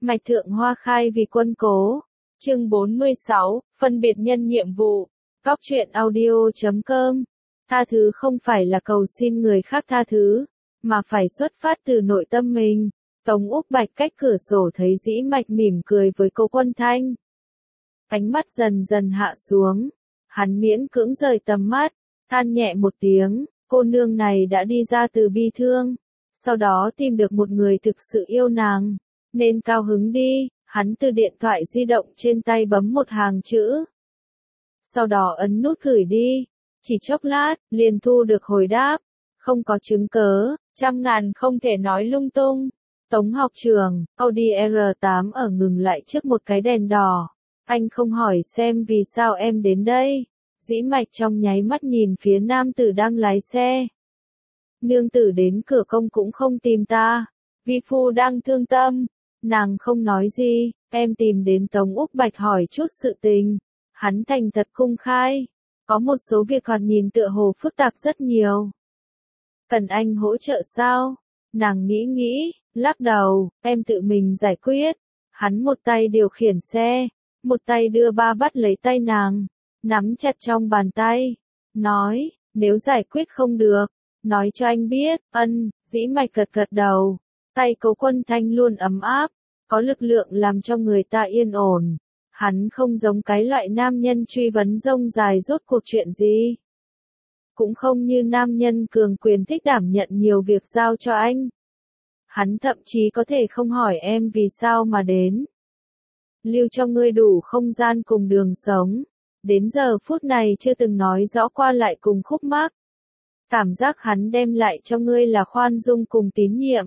Mạch Thượng Hoa khai vì quân cố. Chương 46, phân biệt nhân nhiệm vụ. Góc truyện audio.com. Tha thứ không phải là cầu xin người khác tha thứ, mà phải xuất phát từ nội tâm mình. Tống Úc Bạch cách cửa sổ thấy Dĩ Mạch mỉm cười với Cố Quân Thanh. Ánh mắt dần dần hạ xuống. Hắn miễn cưỡng rời tầm mắt, than nhẹ một tiếng, cô nương này đã đi ra từ bi thương. Sau đó tìm được một người thực sự yêu nàng, nên cao hứng đi. Hắn từ điện thoại di động trên tay bấm một hàng chữ. Sau đó ấn nút gửi đi. Chỉ chốc lát, liền thu được hồi đáp. Không có chứng cớ, trăm ngàn không thể nói lung tung. Tống học trường, Audi R8 ở ngừng lại trước một cái đèn đỏ. Anh không hỏi xem vì sao em đến đây. Dĩ Mạch trong nháy mắt nhìn phía nam tử đang lái xe. Nương tử đến cửa công cũng không tìm ta. Vi phu đang thương tâm. Nàng không nói gì, em tìm đến Tống Úc Bạch hỏi chút sự tình. Hắn thành thật cung khai. Có một số việc còn nhìn tựa hồ phức tạp rất nhiều. Cần anh hỗ trợ sao? Nàng nghĩ, lắc đầu, em tự mình giải quyết. Hắn một tay điều khiển xe, một tay đưa ba bắt lấy tay nàng, nắm chặt trong bàn tay. Nói, nếu giải quyết không được, nói cho anh biết. Dĩ Mạch gật đầu. Tay Cố Quân Thanh luôn ấm áp, có lực lượng làm cho người ta yên ổn. Hắn không giống cái loại nam nhân truy vấn rông dài rốt cuộc chuyện gì. Cũng không như nam nhân cường quyền thích đảm nhận nhiều việc giao cho anh. Hắn thậm chí có thể không hỏi em vì sao mà đến. Lưu cho ngươi đủ không gian cùng đường sống. Đến giờ phút này chưa từng nói rõ qua lại cùng khúc mắc. Cảm giác hắn đem lại cho ngươi là khoan dung cùng tín nhiệm.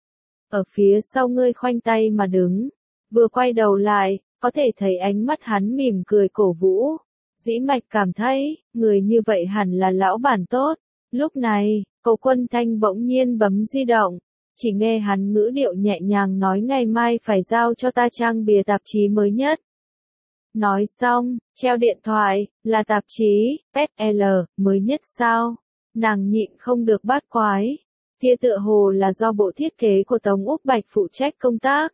Ở phía sau ngươi khoanh tay mà đứng, vừa quay đầu lại, có thể thấy ánh mắt hắn mỉm cười cổ vũ. Dĩ Mạch cảm thấy, người như vậy hẳn là lão bản tốt. Lúc này, Cố Quân Thanh bỗng nhiên bấm di động, chỉ nghe hắn ngữ điệu nhẹ nhàng nói ngày mai phải giao cho ta trang bìa tạp chí mới nhất. Nói xong, treo điện thoại, là tạp chí, SL, mới nhất sao? Nàng nhịn không được bát quái. Kia tựa hồ là do bộ thiết kế của Tống Úc Bạch phụ trách công tác.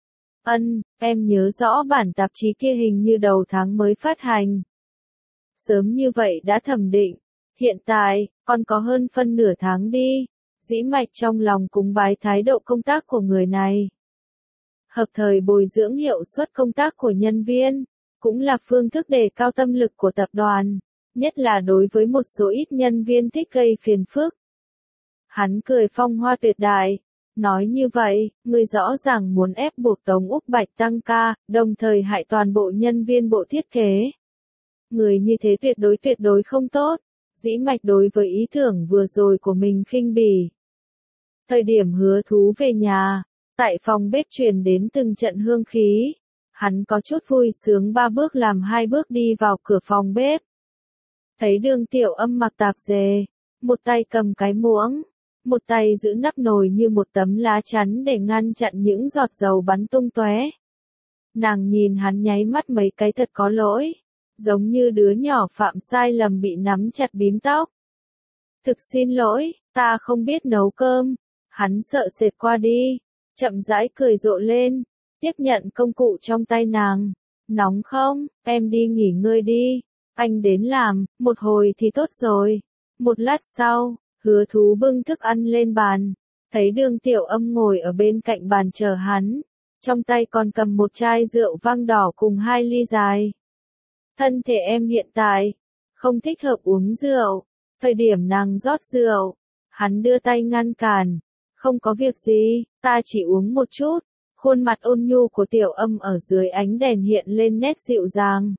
Em nhớ rõ bản tạp chí kia hình như đầu tháng mới phát hành. Sớm như vậy đã thẩm định. Hiện tại, còn có hơn phân nửa tháng đi. Dĩ Mạch trong lòng cúng bái thái độ công tác của người này. Hợp thời bồi dưỡng hiệu suất công tác của nhân viên, cũng là phương thức đề cao tâm lực của tập đoàn, nhất là đối với một số ít nhân viên thích gây phiền phức. Hắn cười phong hoa tuyệt đại, nói như vậy, người rõ ràng muốn ép buộc Tống Úc Bạch tăng ca, đồng thời hại toàn bộ nhân viên bộ thiết kế. Người như thế tuyệt đối không tốt. Dĩ Mạch đối với ý tưởng vừa rồi của mình khinh bỉ. Thời điểm Hứa Thú về nhà, tại phòng bếp truyền đến từng trận hương khí. Hắn có chút vui sướng 3 bước làm 2 bước đi vào cửa phòng bếp. Thấy Đường Tiểu Âm mặc tạp dề, một tay cầm cái muỗng, một tay giữ nắp nồi như một tấm lá chắn để ngăn chặn những giọt dầu bắn tung tóe. Nàng nhìn hắn nháy mắt mấy cái thật có lỗi, giống như đứa nhỏ phạm sai lầm bị nắm chặt bím tóc. Thực xin lỗi, ta không biết nấu cơm. Hắn sợ sệt qua đi, chậm rãi cười rộ lên, tiếp nhận công cụ trong tay nàng. Nóng không, em đi nghỉ ngơi đi, anh đến làm, một hồi thì tốt rồi. Một lát sau, Hứa Thú bưng thức ăn lên bàn, thấy Đường Tiểu Âm ngồi ở bên cạnh bàn chờ hắn, trong tay còn cầm một chai rượu vang đỏ cùng 2 ly dài. Thân thể em hiện tại, không thích hợp uống rượu. Thời điểm nàng rót rượu, hắn đưa tay ngăn cản. Không có việc gì, ta chỉ uống một chút. Khuôn mặt ôn nhu của Tiểu Âm ở dưới ánh đèn hiện lên nét dịu dàng.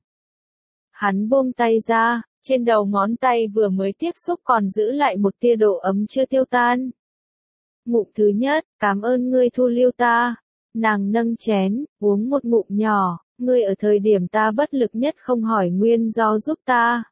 Hắn buông tay ra, trên đầu ngón tay vừa mới tiếp xúc còn giữ lại một tia độ ấm chưa tiêu tan. Ngụm thứ nhất, cảm ơn ngươi thu lưu ta. Nàng nâng chén, uống một ngụm nhỏ. Ngươi ở thời điểm ta bất lực nhất không hỏi nguyên do giúp ta.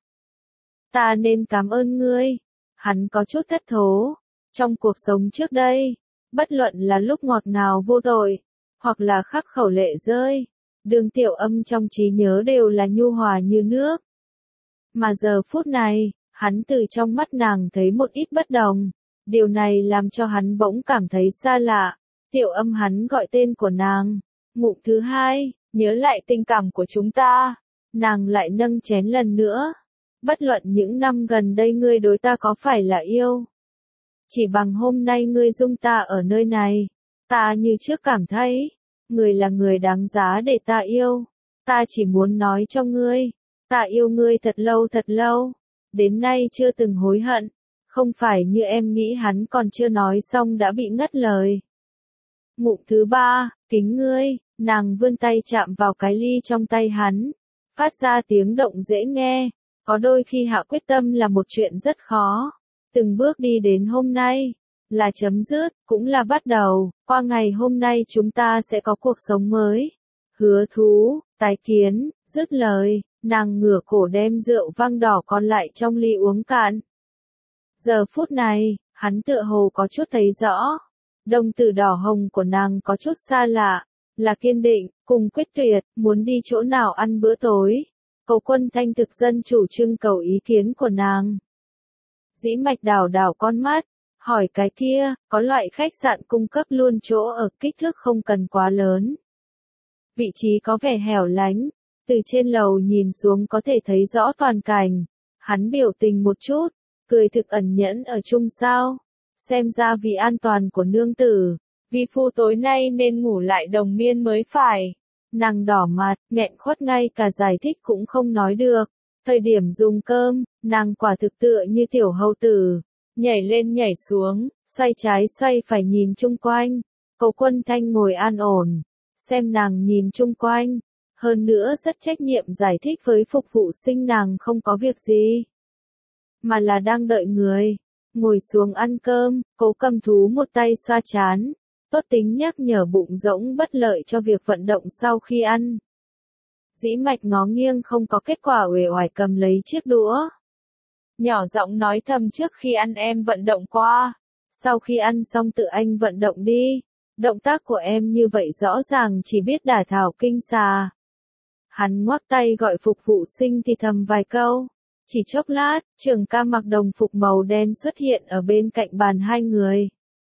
Ta nên cảm ơn ngươi. Hắn có chút thất thố. Trong cuộc sống trước đây, bất luận là lúc ngọt ngào vô tội, hoặc là khắc khẩu lệ rơi, Đường Tiểu Âm trong trí nhớ đều là nhu hòa như nước. Mà giờ phút này, hắn từ trong mắt nàng thấy một ít bất đồng. Điều này làm cho hắn bỗng cảm thấy xa lạ. Tiểu Âm hắn gọi tên của nàng, Ngụm thứ hai, nhớ lại tình cảm của chúng ta. Nàng lại nâng chén lần nữa. Bất luận những năm gần đây ngươi đối ta có phải là yêu. Chỉ bằng hôm nay ngươi dung ta ở nơi này. Ta như trước cảm thấy, ngươi là người đáng giá để ta yêu. Ta chỉ muốn nói cho ngươi, ta yêu ngươi thật lâu, đến nay chưa từng hối hận. Không phải như em nghĩ hắn còn chưa nói xong đã bị ngắt lời. Ngụm thứ ba, kính ngươi, nàng vươn tay chạm vào cái ly trong tay hắn, phát ra tiếng động dễ nghe. Có đôi khi hạ quyết tâm là một chuyện rất khó. Từng bước đi đến hôm nay, là chấm dứt, cũng là bắt đầu. Qua ngày hôm nay chúng ta sẽ có cuộc sống mới. Hứa thú, tái kiến, dứt lời, nàng ngửa cổ đem rượu vang đỏ còn lại trong ly uống cạn. Giờ phút này, hắn tựa hồ có chút thấy rõ. Đồng tử đỏ hồng của nàng có chút xa lạ, là kiên định, cùng quyết tuyệt, muốn đi chỗ nào ăn bữa tối. Cầu Quân Thanh thực dân chủ trưng cầu ý kiến của nàng. Dĩ Mạch đảo đảo con mắt, hỏi cái kia, có loại khách sạn cung cấp luôn chỗ ở kích thước không cần quá lớn. Vị trí có vẻ hẻo lánh, từ trên lầu nhìn xuống có thể thấy rõ toàn cảnh. Hắn biểu tình một chút, cười thực ẩn nhẫn ở chung sao. Xem ra vì an toàn của nương tử, vi phu tối nay nên ngủ lại đồng miên mới phải. Nàng đỏ mặt, nghẹn khuất ngay cả giải thích cũng không nói được. Thời điểm dùng cơm, nàng quả thực tựa như tiểu hầu tử, nhảy lên nhảy xuống, xoay trái xoay phải nhìn chung quanh. Cầu Quân Thanh ngồi an ổn, xem nàng nhìn chung quanh, hơn nữa rất trách nhiệm giải thích với phục vụ sinh nàng không có việc gì, mà là đang đợi người. Ngồi xuống ăn cơm, Cố Cầm Thú một tay xoa trán, tốt tính nhắc nhở bụng rỗng bất lợi cho việc vận động sau khi ăn. Dĩ Mạch ngó nghiêng không có kết quả uể oải cầm lấy chiếc đũa. Nhỏ giọng nói thầm trước khi ăn em vận động qua. Sau khi ăn xong tự anh vận động đi. Động tác của em như vậy rõ ràng chỉ biết đả thảo kinh xà. Hắn ngoắc tay gọi phục vụ sinh thì thầm vài câu. Chỉ chốc lát, Trường Ca mặc đồng phục màu đen xuất hiện ở bên cạnh bàn hai người.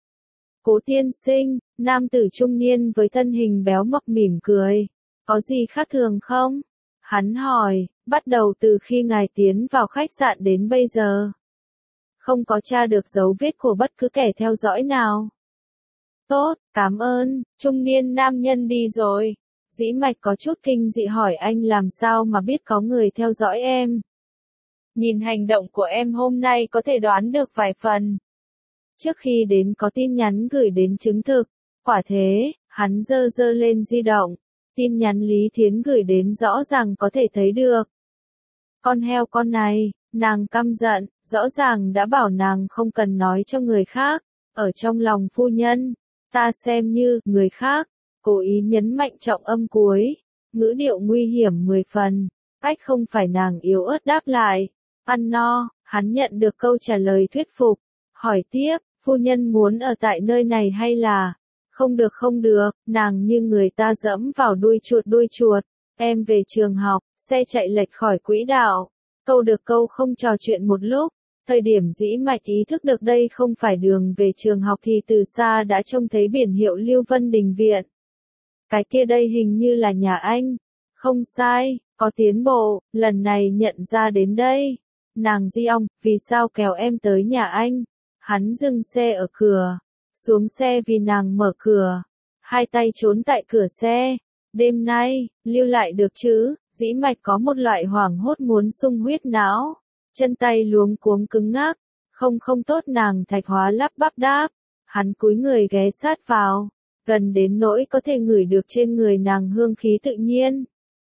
Cố tiên sinh, nam tử trung niên với thân hình béo mập mỉm cười. Có gì khác thường không? Hắn hỏi, bắt đầu từ khi ngài tiến vào khách sạn đến bây giờ. Không có tra được dấu vết của bất cứ kẻ theo dõi nào. Tốt, cảm ơn, trung niên nam nhân đi rồi. Dĩ Mạch có chút kinh dị hỏi anh làm sao mà biết có người theo dõi em. Nhìn hành động của em hôm nay có thể đoán được vài phần. Trước khi đến có tin nhắn gửi đến chứng thực. Quả thế, hắn giơ giơ lên di động. Tin nhắn Lý Thiến gửi đến rõ ràng có thể thấy được. Con heo con này, nàng căm giận, rõ ràng đã bảo nàng không cần nói cho người khác. Ở trong lòng phu nhân, ta xem như người khác. Cố ý nhấn mạnh trọng âm cuối, ngữ điệu nguy hiểm 10 phần. Cách không phải nàng yếu ớt đáp lại. Ăn no, hắn nhận được câu trả lời thuyết phục. Hỏi tiếp, phu nhân muốn ở tại nơi này hay là... Không được, nàng như người ta dẫm vào đuôi chuột. Em về trường học, xe chạy lệch khỏi quỹ đạo. Câu được câu không trò chuyện một lúc. Thời điểm Dĩ Mạch ý thức được đây không phải đường về trường học thì từ xa đã trông thấy biển hiệu Lưu Vân Đình Viện. Cái kia đây hình như là nhà anh. Không sai, có tiến bộ, lần này nhận ra đến đây. Nàng Di Ong, vì sao kéo em tới nhà anh? Hắn dừng xe ở cửa. Xuống xe vì nàng mở cửa. Hai tay trốn tại cửa xe. Đêm nay, lưu lại được chứ? Dĩ Mạch có một loại hoảng hốt muốn sung huyết não. Chân tay luống cuống cứng ngắc. Không tốt nàng Thạch Hóa lắp bắp đáp. Hắn cúi người ghé sát vào. Gần đến nỗi có thể ngửi được trên người nàng hương khí tự nhiên.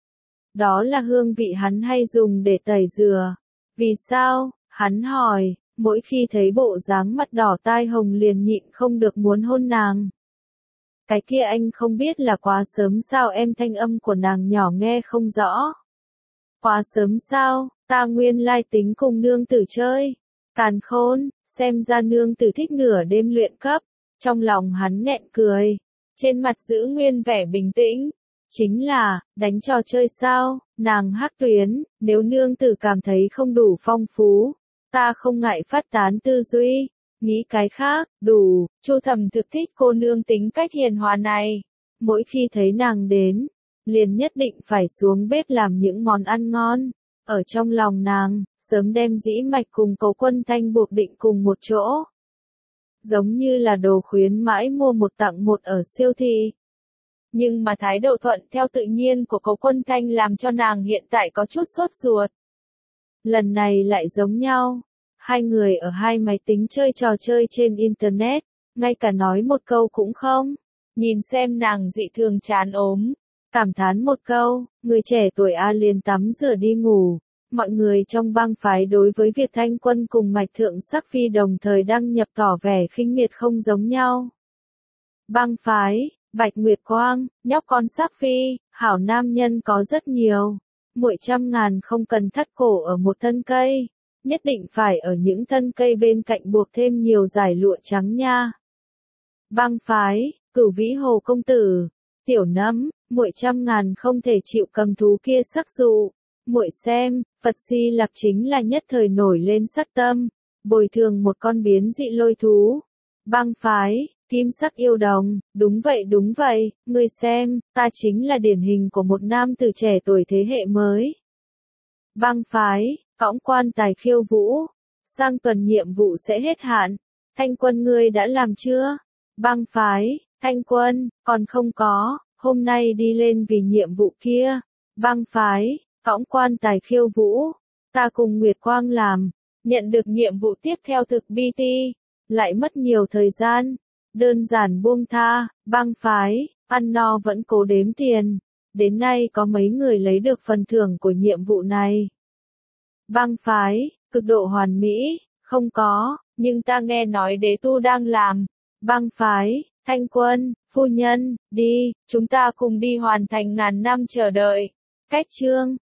Đó là hương vị hắn hay dùng để tẩy rửa. Vì sao? Hắn hỏi. Mỗi khi thấy bộ dáng mặt đỏ tai hồng liền nhịn không được muốn hôn nàng. Cái kia anh không biết là quá sớm sao em thanh âm của nàng nhỏ nghe không rõ. Quá sớm sao, ta nguyên lai tính cùng nương tử chơi. Càn khôn, xem ra nương tử thích nửa đêm luyện cấp. Trong lòng hắn nghẹn cười. Trên mặt giữ nguyên vẻ bình tĩnh. Chính là, đánh trò chơi sao, nàng Hắc Tuyến, nếu nương tử cảm thấy không đủ phong phú. Ta không ngại phát tán tư duy, nghĩ cái khác, đủ, Chu Thẩm thực thích cô nương tính cách hiền hòa này. Mỗi khi thấy nàng đến, liền nhất định phải xuống bếp làm những món ăn ngon. Ở trong lòng nàng, sớm đem Dĩ Mạch cùng Cố Quân Thanh buộc định cùng một chỗ. Giống như là đồ khuyến mãi mua một tặng một ở siêu thị. Nhưng mà thái độ thuận theo tự nhiên của Cố Quân Thanh làm cho nàng hiện tại có chút sốt ruột. Lần này lại giống nhau. Hai người ở hai máy tính chơi trò chơi trên Internet, ngay cả nói một câu cũng không. Nhìn xem nàng dị thường chán ốm, cảm thán một câu, người trẻ tuổi A liền tắm rửa đi ngủ. Mọi người trong bang phái đối với việc Thanh Quân cùng Mạch Thượng Sắc Phi đồng thời đăng nhập tỏ vẻ khinh miệt không giống nhau. Bang phái, Bạch Nguyệt Quang, nhóc con Sắc Phi, hảo nam nhân có rất nhiều. Muội 100.000 không cần thắt cổ ở một thân cây, nhất định phải ở những thân cây bên cạnh buộc thêm nhiều dải lụa trắng nha. Bang phái, Cửu Vĩ Hồ công tử, tiểu nấm, muội 100.000 không thể chịu cầm thú kia sắc dụ. Muội xem, Phật Si Lạc chính là nhất thời nổi lên sắc tâm, bồi thường một con biến dị lôi thú. Bang phái, Kim Sắc Yêu Đồng, đúng vậy, ngươi xem, ta chính là điển hình của một nam tử trẻ tuổi thế hệ mới. Bang phái, Cõng Quan Tài khiêu vũ, sang tuần nhiệm vụ sẽ hết hạn, Thanh Quân ngươi đã làm chưa? Bang phái, Thanh Quân, còn không có, hôm nay đi lên vì nhiệm vụ kia. Bang phái, Cõng Quan Tài khiêu vũ, ta cùng Nguyệt Quang làm, nhận được nhiệm vụ tiếp theo thực BT, lại mất nhiều thời gian, đơn giản buông tha. Bang phái, ăn no vẫn cố đếm tiền, đến nay có mấy người lấy được phần thưởng của nhiệm vụ này. Bang phái, Cực độ hoàn mỹ, không có, nhưng ta nghe nói đế tu đang làm. Bang phái, Thanh Quân, phu nhân, đi, chúng ta cùng đi hoàn thành ngàn năm chờ đợi. Cách chương